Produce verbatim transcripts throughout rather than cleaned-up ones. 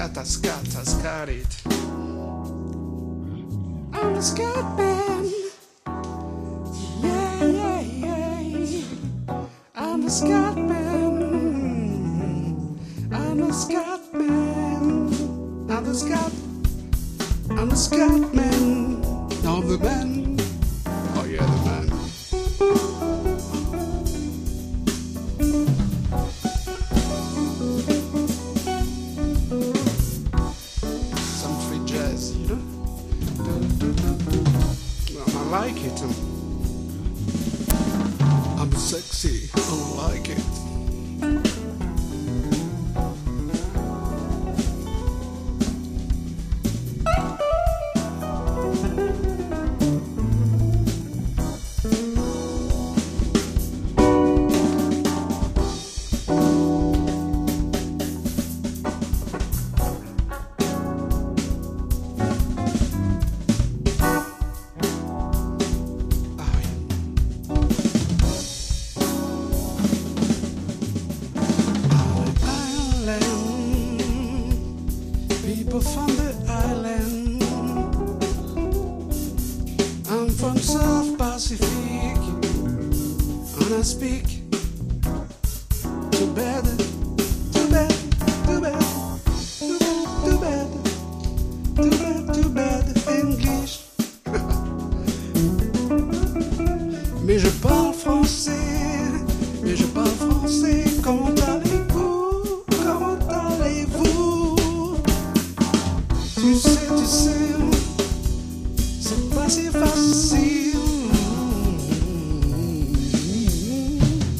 scat, I scat, I scat it. I'm the scat man. Yeah, yeah, yeah. I'm the scat man. I'm the scat man. I'm the scat. I'm the scat man. I'm the man. Oh yeah, the man. Some free jazz, you know. Well, I like it. I'm sexy. I like it. People from the island, I'm from South Pacific, and I speak too bad, too bad, too bad, too bad, too bad, too bad, too bad English. Mais je parle français, mais je parle français. Comment allez-vous? Comment allez-vous? Tu sais, tu sais, c'est pas si facile.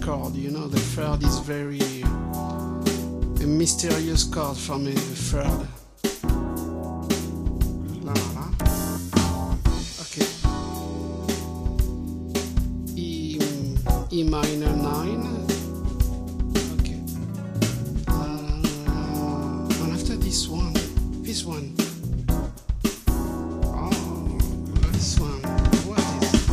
chord. You know, the third is very a mysterious chord for me. The third. La la la. Okay. E E minor nine. Okay. Uh, and after this one, this one. Oh, this one. What is it?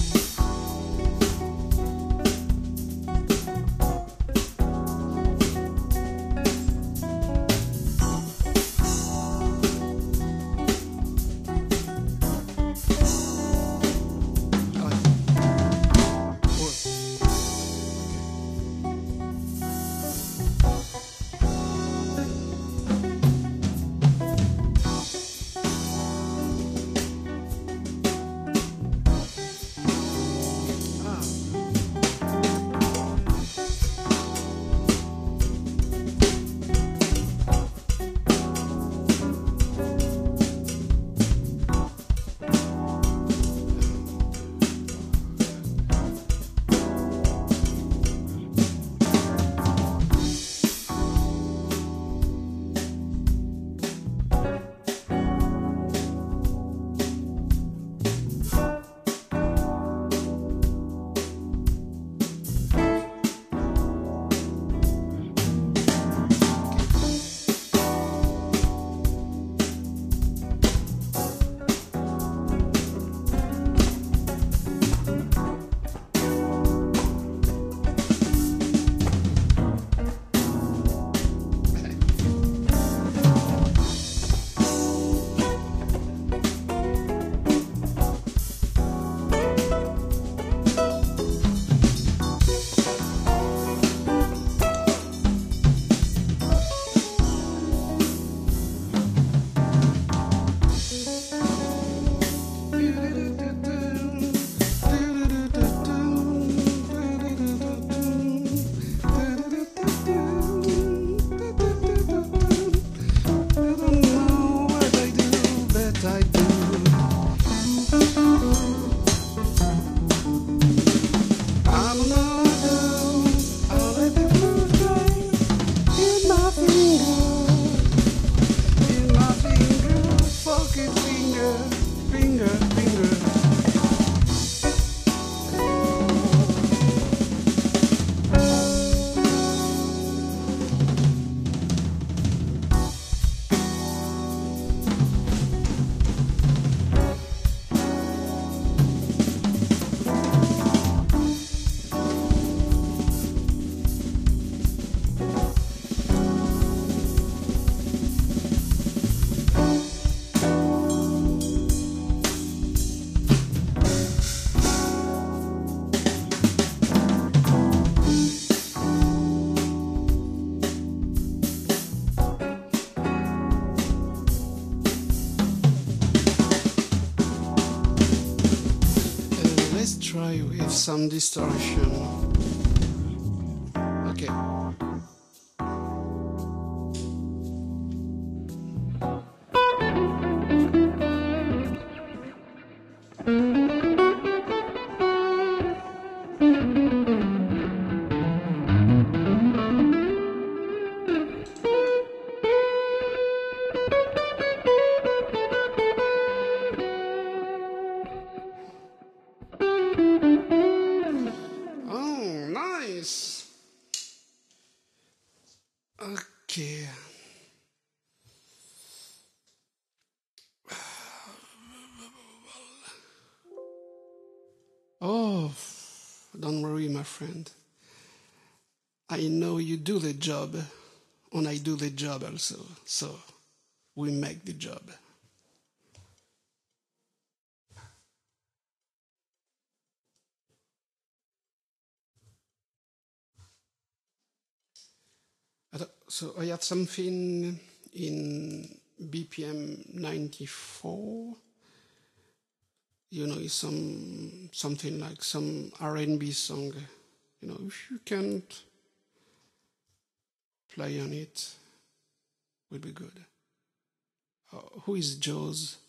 Try with some distortion. Okay. Okay. Oh, don't worry, my friend. I know you do the job, and I do the job also. So we make the job. So I had something in B P M ninety-four. You know, some something like some R and B song. You know, if you can't play on it, would be good. Uh, who is Jaws?